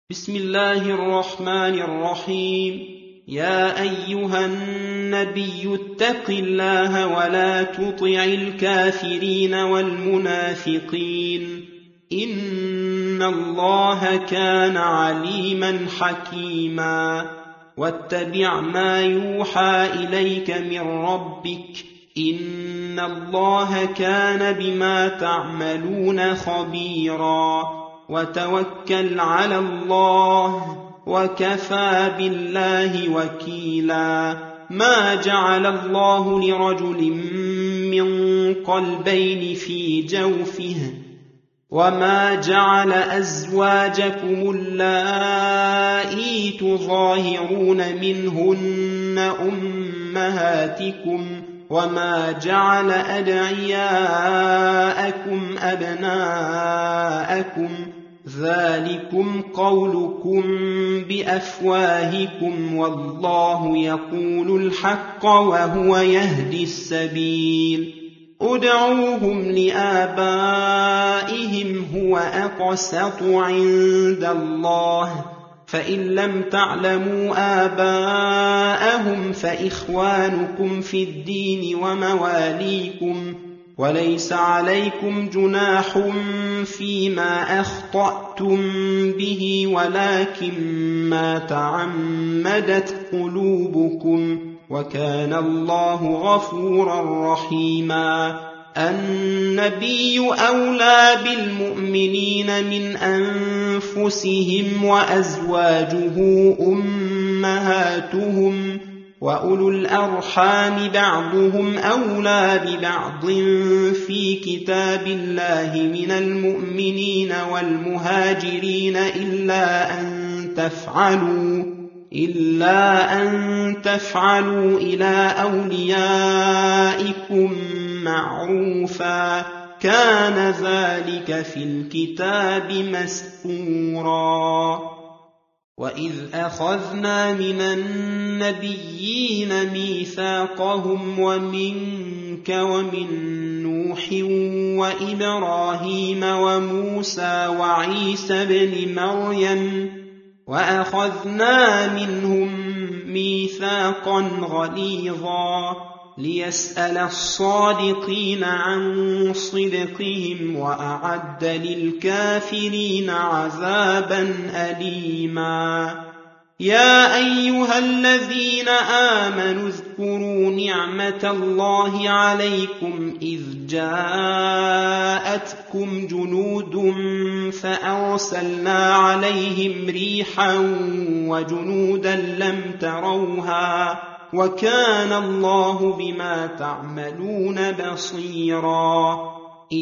بسم الله الرحمن الرحيم. يا أيها النبي اتق الله ولا تطع الكافرين والمنافقين إن الله كان عليما حكيما. واتبع ما يوحى إليك من ربك إن الله كان بما تعملون خبيرا. وتوكل على الله وكفى بالله وكيلا. ما جعل الله لرجل من قلبين في جوفه وما جعل أزواجكم اللائي تظاهرون منهن أمهاتكم وما جعل أدعياءكم أبناءكم ذلكم قولكم بأفواهكم والله يقول الحق وهو يهدي السبيل. ادعوهم لآبائهم هو أقسط عند الله فإن لم تعلموا آباءهم فإخوانكم في الدين ومواليكم وليس عليكم جناح فيما أخطأتم به ولكن ما تعمدت قلوبكم وكان الله غفورا رحيما. النبي أولى بالمؤمنين من أنفسهم وأزواجه أمهاتهم وأولو الأرحام بعضهم أولى ببعض في كتاب الله من المؤمنين والمهاجرين إلا أن تفعلوا إلى أوليائكم معروفا كان ذلك في الكتاب مسطورا. وإذ أخذنا من النبيين ميثاقهم ومنك ومن نوح وإبراهيم وموسى وعيسى بن مريم وأخذنا منهم ميثاقا غليظا ليسأل الصادقين عن صدقهم وأعد للكافرين عذابا أليما. يا أيها الذين آمنوا اذكروا نعمة الله عليكم إذ جاءتكم جنود فأرسلنا عليهم ريحا وجنودا لم تروها وكان الله بما تعملون بصيرا. إذ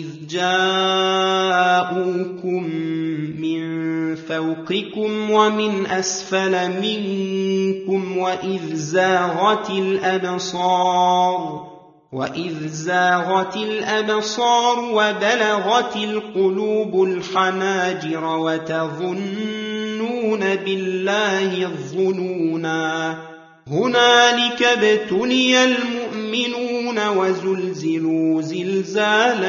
جاءوكم من فوقكم ومن أسفل منكم وإذ زاغت الأبصار وبلغت القلوب الحناجر وتظنون بالله الظنونا. هنالك ابتلي المؤمنون وزلزلوا زلزالا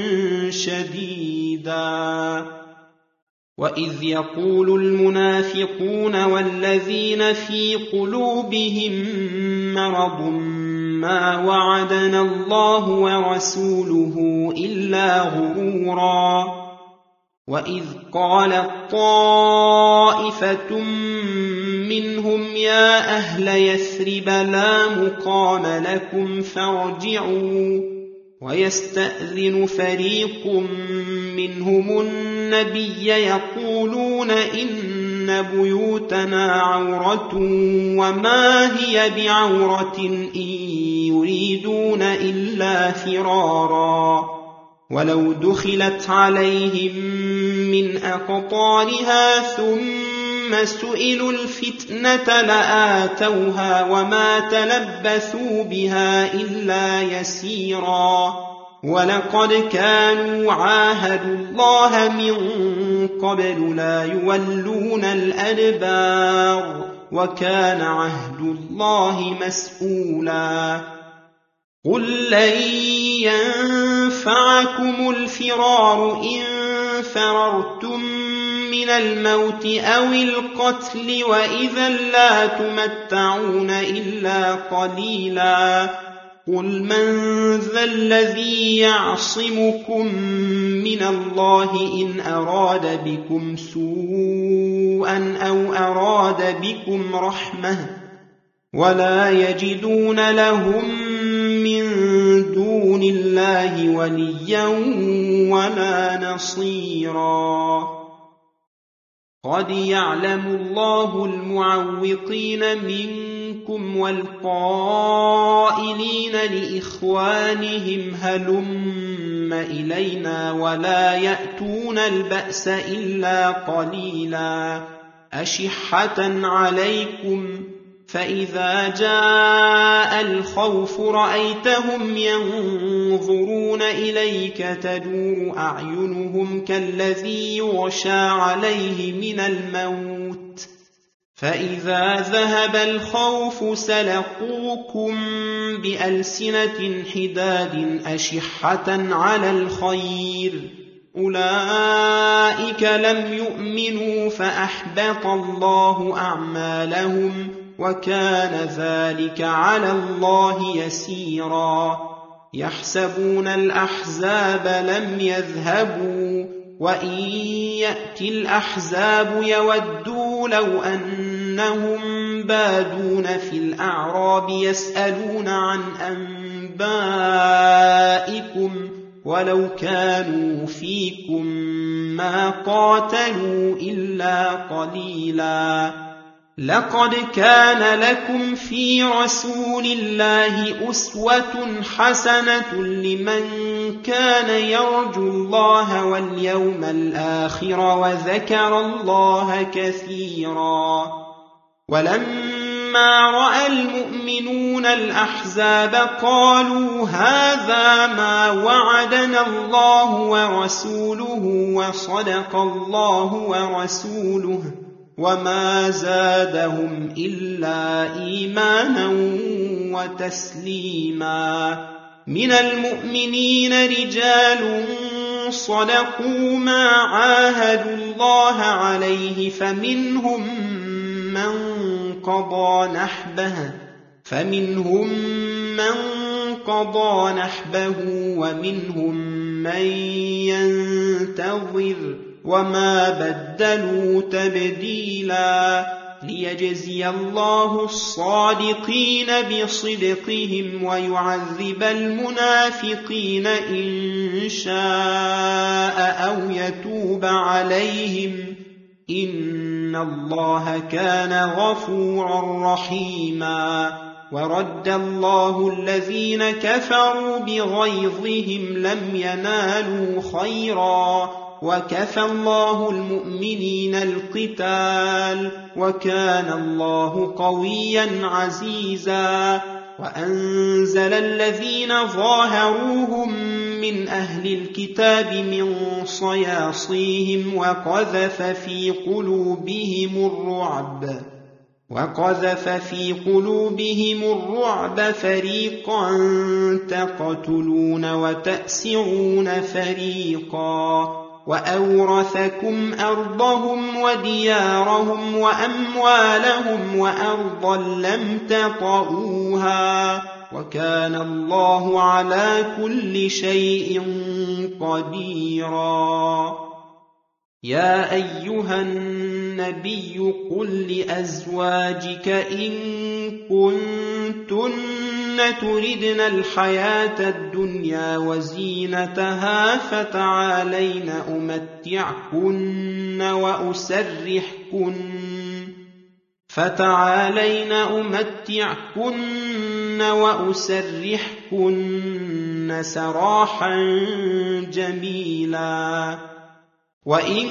شديدا. وإذ يقول المنافقون والذين في قلوبهم مرض ما وعدنا الله ورسوله إلا غرورا. وإذ قالت طائفة منهم يا أهل يثرب لا مقام لكم فارجعوا ويستأذن فريق منهم النبي يقولون إن بيوتنا عورة وما هي بعورة إن يريدون إلا فرارا. ولو دخلت عليهم من أقطارها ثم سئلوا الفتنة لآتوها وما تلبثوا بها إلا يسيرا. ولقد كانوا عاهدوا الله من قبل لا يولون الأدبار وكان عهد الله مسؤولا. قل لن ينفعكم الفرار إن فررتم من الموت أو القتل وإذا لا تمتعون إلا قليلا قل من ذا الذي يعصمكم من الله إن أراد بكم سوءا أو أراد بكم رحمة ولا يجدون لهم من دون الله وليا ولا نصيرا قد يعلم الله المعوقين منكم والقائلين لإخوانهم هلم إلينا ولا يأتون البأس إلا قليلا أشحة عليكم فإذا جاء الخوف رأيتهم ينظرون إليك تدور أعينهم كالذي يغشى عليه من الموت فإذا ذهب الخوف سلقوكم بألسنة حداد أشحة على الخير أولئك لم يؤمنوا فأحبط الله أعمالهم وكان ذلك على الله يسيرا يحسبون الأحزاب لم يذهبوا وإن يأتي الأحزاب يودوا لو أنهم بادون في الأعراب يسألون عن أنبائكم ولو كانوا فيكم ما قاتلوا إلا قليلا لقد كان لكم في رسول الله أسوة حسنة لمن كان يرجو الله واليوم الآخر وذكر الله كثيرا ولما رأى المؤمنون الأحزاب قالوا هذا ما وعدنا الله ورسوله وصدق الله ورسوله وما زادهم إلا إيمانا وتسليما من المؤمنين رجال صدقوا ما عاهدوا الله عليه فمنهم من قضى نحبه ومنهم من ينتظر وما بدلوا تبديلا ليجزي الله الصادقين بصدقهم ويعذب المنافقين إن شاء أو يتوب عليهم إن الله كان غفورا رحيما ورد الله الذين كفروا بغيظهم لم ينالوا خيرا وكفى الله المؤمنين القتال وكان الله قويا عزيزا وأنزل الذين ظاهروهم من أهل الكتاب من صياصيهم وقذف في قلوبهم الرعب فريقا تقتلون وتأسرون فريقا وأورثكم أرضهم وديارهم وأموالهم وأرضا لم تطئوها وكان الله على كل شيء قديرا يا أيها النبي قل لأزواجك إن كنتن تردن الحياة الدنيا وزينتها فتعالين أمتعكن وأسرحكن سراحا جميلا وإن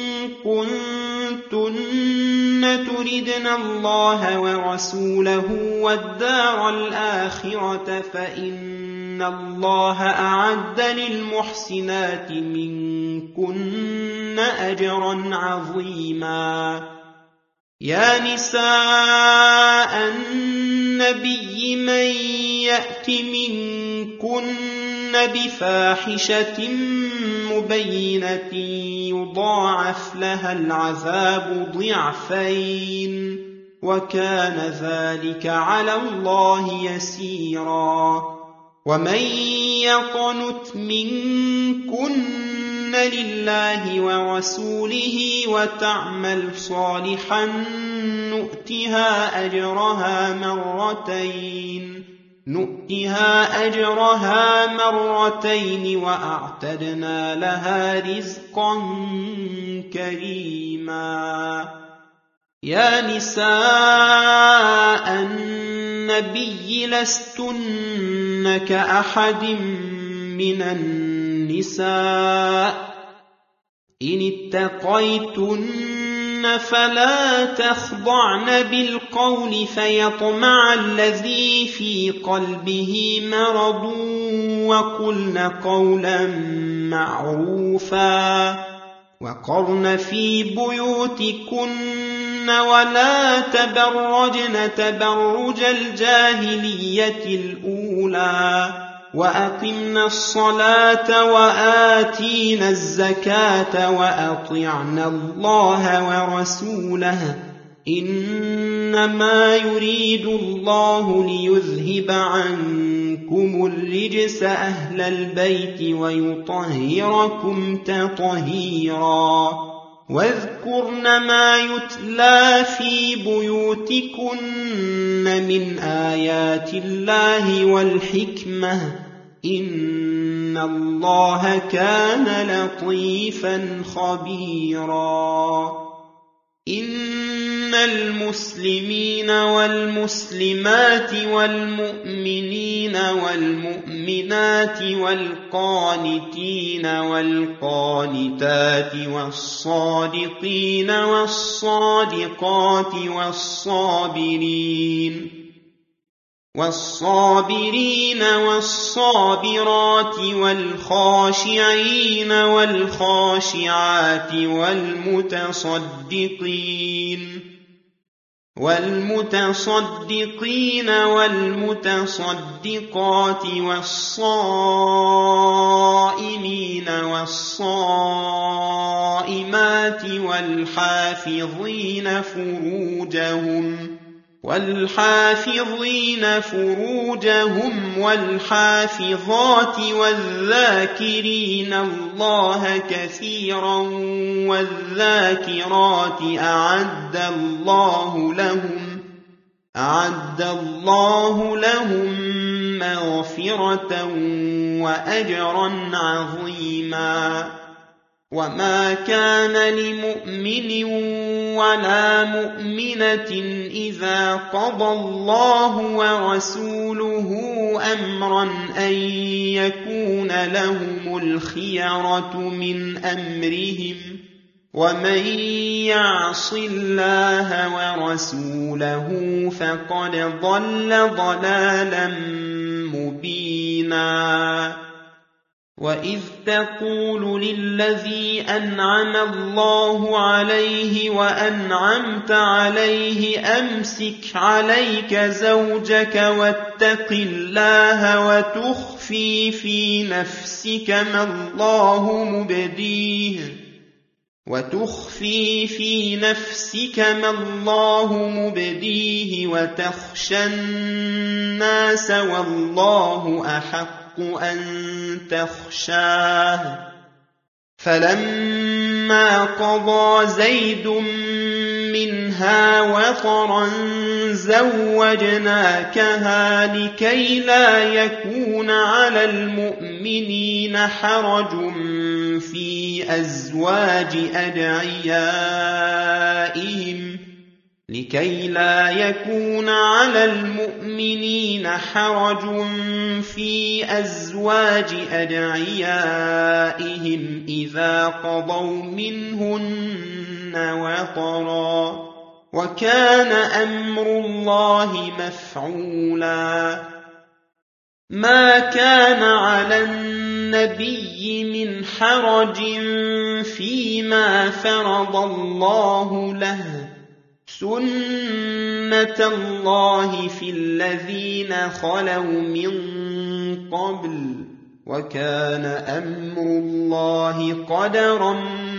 كنتن تردن الله ورسوله والدار الآخرة فإن الله أعد للمحسنات منكن أجرا عظيما يا نساء النبي من يأت منكن بفاحشة مبينة يضاعف لها العذاب ضعفين وكان ذلك على الله يسيرا ومن يقنت منكن لله ورسوله وتعمل صالحا نؤتها أجرها مرتين وأعتدنا لها رزقا كريما يا نساء النبي لستن كأحد من النساء إن اتقيتن فلا تخضعن بالقول فيطمع الذي في قلبه مرض وقلن قولا معروفا وقرن في بيوتكن ولا تبرجن تبرج الجاهلية الأولى وأقمنا الصلاة وآتينا الزكاة وأطعنا الله ورسوله إنما يريد الله ليذهب عنكم الرجس أهل البيت ويطهركم تطهيرا واذكرن ما يتلى في بيوتكن من آيات الله والحكمة إن الله كان لطيفا خبيرا إن المسلمين والمسلمات والمؤمنين والمؤمنات والقانتين والقانتات والصادقين والصادقات والصابرين والصابرات والخاشعين والخاشعات والمتصدقين والمتصدقات والصائمين والصائمات والحافظين فروجهم والحافظات والذاكرين الله كثيرا والذاكرات أعد الله لهم مغفرة وأجرا عظيما وما كان لمؤمن ولا مؤمنة إذا قضى الله ورسوله أمرا أن يكون لهم الخيرة من أمرهم ومن يعص الله ورسوله فقد ضل ضلالا مبينا وإذ تقول للذي أنعم الله عليه وأنعمت عليه أمسك عليك زوجك واتق الله وتخفي في نفسك ما الله مبديه وتخشى الناس والله أحق أن تخشاه فلما قضى زيد منها وطرا زوجناكها لكي لا يكون على المؤمنين حرج في أزواج أدعيائهم إذا قضوا منهن وطرا وكان أمر الله مفعولا ما كان على النبي من حرج فيما فرض الله له سنة الله في الذين خلوا من قبل وكان أمر الله قدرا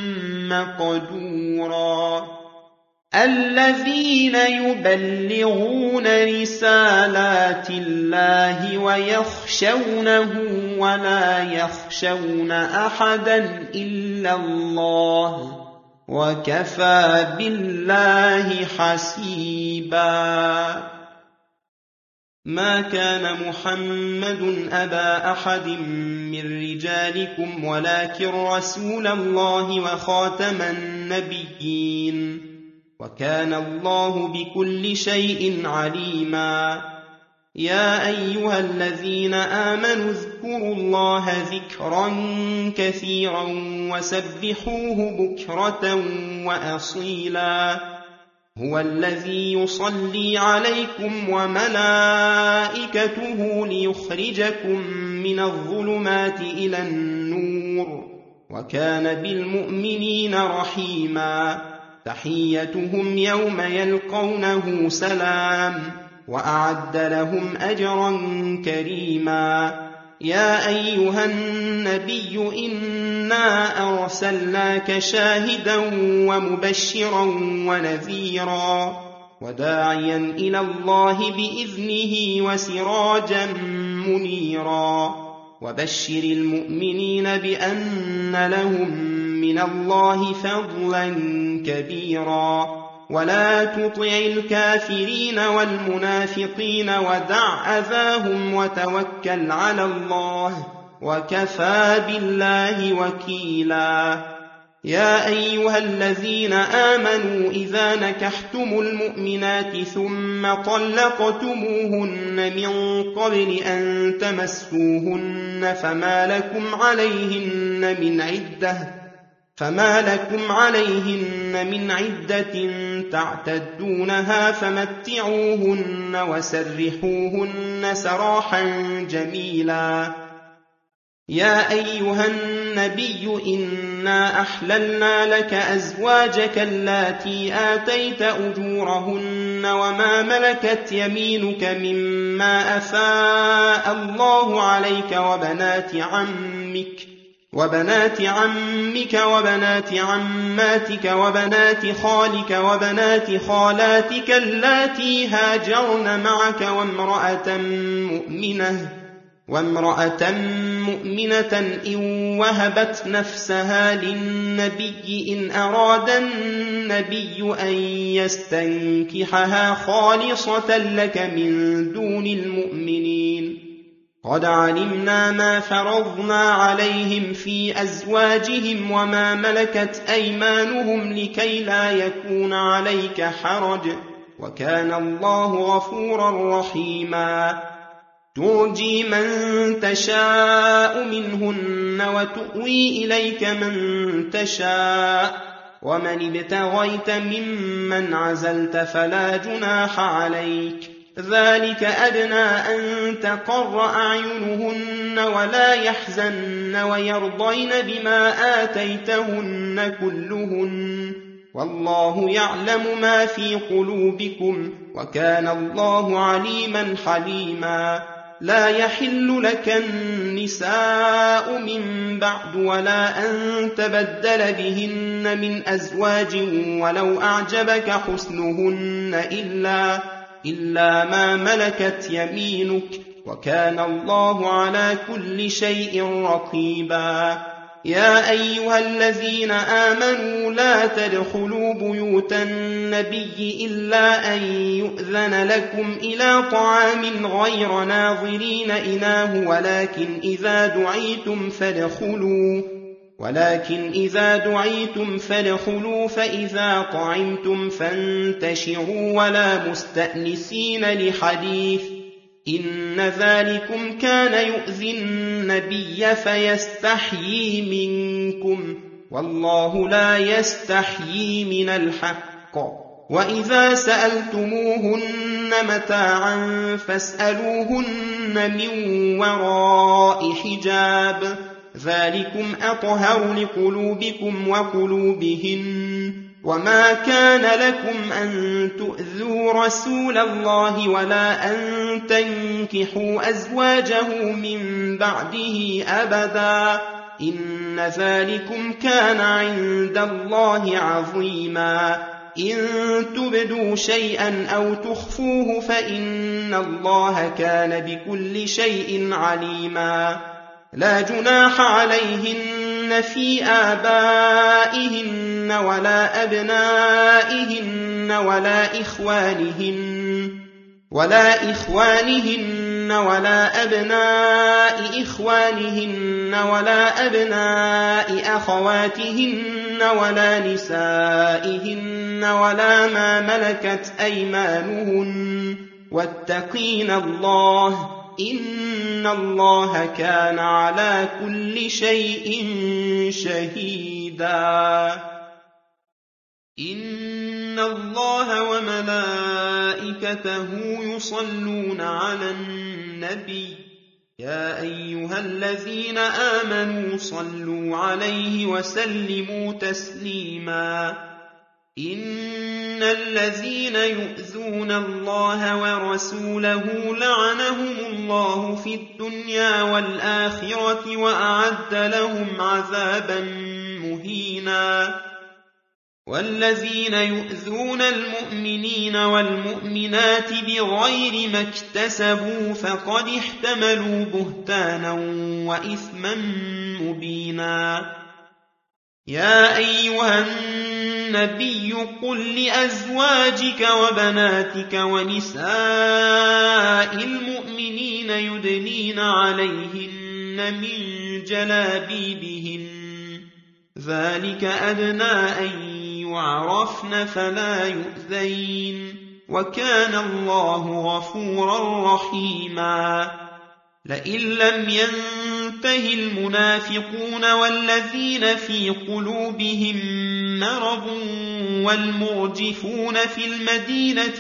مقدورا الذين يبلغون رسالات الله ويخشونه ولا يخشون أحدا إلا الله وكفى بالله حسيبا ما كان محمد أبا أحد من رجالكم ولكن رسول الله وخاتم النبيين وكان الله بكل شيء عليما يا أيها الذين آمنوا اذكروا الله ذكرا كثيرا وسبحوه بكرة وأصيلا هو الذي يصلي عليكم وملائكته ليخرجكم من الظلمات إلى النور وكان بالمؤمنين رحيما تحيتهم يوم يلقونه سلام وأعد لهم أجرا كريما يا أيها النبي إنا أرسلناك شاهدا ومبشرا ونذيرا وداعيا إلى الله بإذنه وسراجا منيرا وبشر المؤمنين بأن لهم من الله فضلا كبيرا ولا تطع الكافرين والمنافقين ودع أذاهم وتوكل على الله وكفى بالله وكيلا يا أيها الذين آمنوا إذا نكحتم المؤمنات ثم طلقتموهن من قبل أن تمسوهن فما لكم عليهن من عدة تعتدونها فمتعوهن وسرحوهن سراحا جميلا يا أيها النبي إنا أحللنا لك أزواجك اللاتي آتيت أجورهن وما ملكت يمينك مما أفاء الله عليك وبنات عمك وبنات عماتك وبنات خالك وبنات خالاتك اللاتي هاجرن معك وامرأة مؤمنة إن وهبت نفسها للنبي إن أراد النبي أن يستنكحها خالصة لك من دون المؤمنين قد علمنا ما فرضنا عليهم في أزواجهم وما ملكت أيمانهم لكي لا يكون عليك حرج وكان الله غفورا رحيما ترجي من تشاء منهن وتؤوي إليك من تشاء ومن ابتغيت ممن عزلت فلا جناح عليك ذلك أدنى أن تقر أعينهن ولا يحزن ويرضين بما آتيتهن كلهن والله يعلم ما في قلوبكم وكان الله عليما حليما لا يحل لك النساء من بعد ولا أن تبدل بهن من أزواج ولو أعجبك حسنهن إلا ما ملكت يمينك وكان الله على كل شيء رقيبا يا أيها الذين آمنوا لا تدخلوا بيوت النبي إلا أن يؤذن لكم إلى طعام غير ناظرين إناه ولكن إذا دعيتم فادخلوا فإذا طعمتم فانتشروا ولا مستأنسين لحديث إن ذلكم كان يؤذي النبي فيستحيي منكم والله لا يستحيي من الحق وإذا سألتموهن متاعا فاسألوهن من وراء حجاب ذلكم أطهر لقلوبكم وقلوبهن وما كان لكم أن تؤذوا رسول الله ولا أن تنكحوا أزواجه من بعده أبدا إن ذلكم كان عند الله عظيما إن تبدوا شيئا أو تخفوه فإن الله كان بكل شيء عليما لا جناح عليهن في آبائهن ولا أبنائهن ولا إخوانهن ولا أبناء إخوانهن ولا أبناء أخواتهن ولا نسائهن ولا ما ملكت أيمانهن واتقين الله إن الله كان على كل شيء شهيدا إن الله وملائكته يصلون على النبي يا أيها الذين آمنوا صلوا عليه وسلموا تسليما إن الذين يؤذون الله ورسوله لعنهم الله في الدنيا والآخرة وأعد لهم عذابا مهينا والذين يؤذون المؤمنين والمؤمنات بغير ما اكتسبوا فقد احتملوا بهتانا وإثما مبينا يا أيها النبي قل لأزواجك وبناتك ونساء المؤمنين يدنين عليهن من جلابيبهن ذلك أدنى أن يعرفن فلا يؤذين وكان الله غفورا رحيما لئن لم ينته المنافقون والذين في قلوبهم مرض والمرجفون في المدينة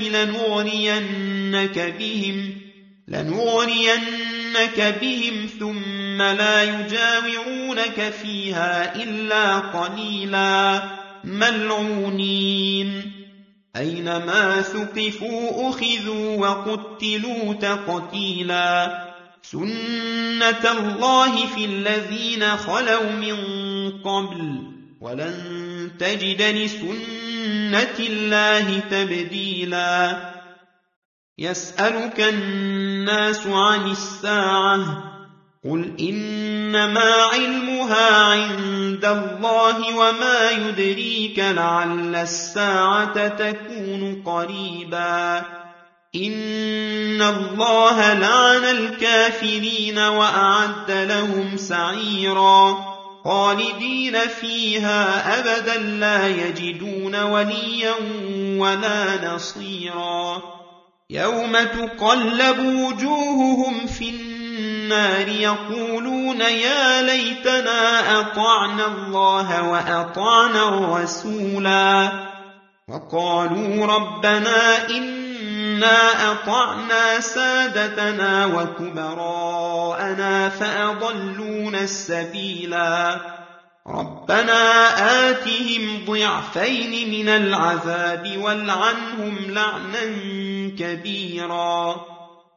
لنغرينك بهم ثم لا يجاورونك فيها إلا قليلا ملعونين أينما ثقفوا أخذوا وقتلوا تقتيلا سنة الله في الذين خلوا من قبل ولن تجد لسنة الله تبديلا يسألك الناس عن الساعة قل إنما علمها عند الله وما يدريك لعل الساعة تكون قريبا إن الله لعن الكافرين وأعد لهم سعيرا خالدين فيها أبدا لا يجدون وليا ولا نصيرا يوم تقلب وجوههم في النار يقولون يا ليتنا أطعنا الله وأطعنا الرسولا وقالوا ربنا إنا أطعنا سادتنا وكبراءنا فأضلونا السبيلا ربنا آتهم ضعفين من العذاب والعنهم لعنا كبيرا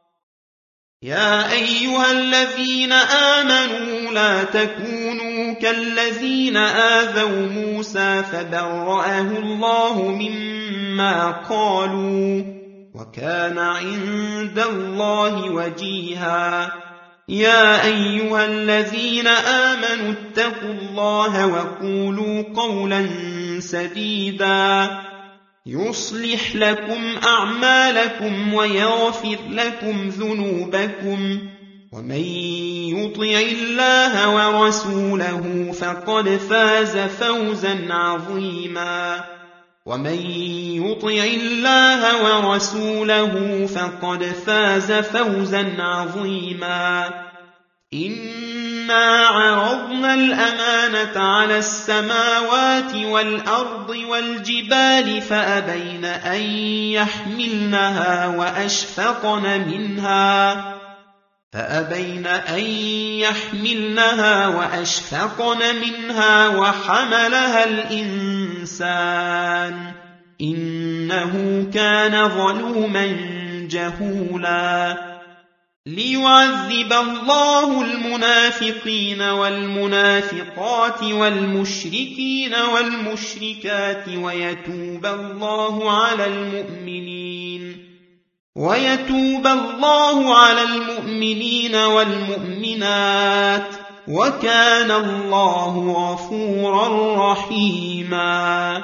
يا أيها الذين آمنوا لا تكونوا كالذين آذوا موسى فبرأه الله مما قالوا وكان عند الله وجيها يا أيها الذين آمنوا اتقوا الله وقولوا قولا سديدا يصلح لكم أعمالكم ويغفر لكم ذنوبكم ومن يطع الله ورسوله فقد فاز فوزا عظيما ومن يطع الله ورسوله فقد فاز فوزا عظيما إنا عرضنا الأمانة على السماوات والأرض والجبال فأبين أن يحملنها وأشفقن منها وحملها الإنسان الإنسان إنه كان ظلوما جهولا ليعذب الله المنافقين والمنافقات والمشركين والمشركات ويتوب الله على المؤمنين والمؤمنات وكان الله غفورا رحيما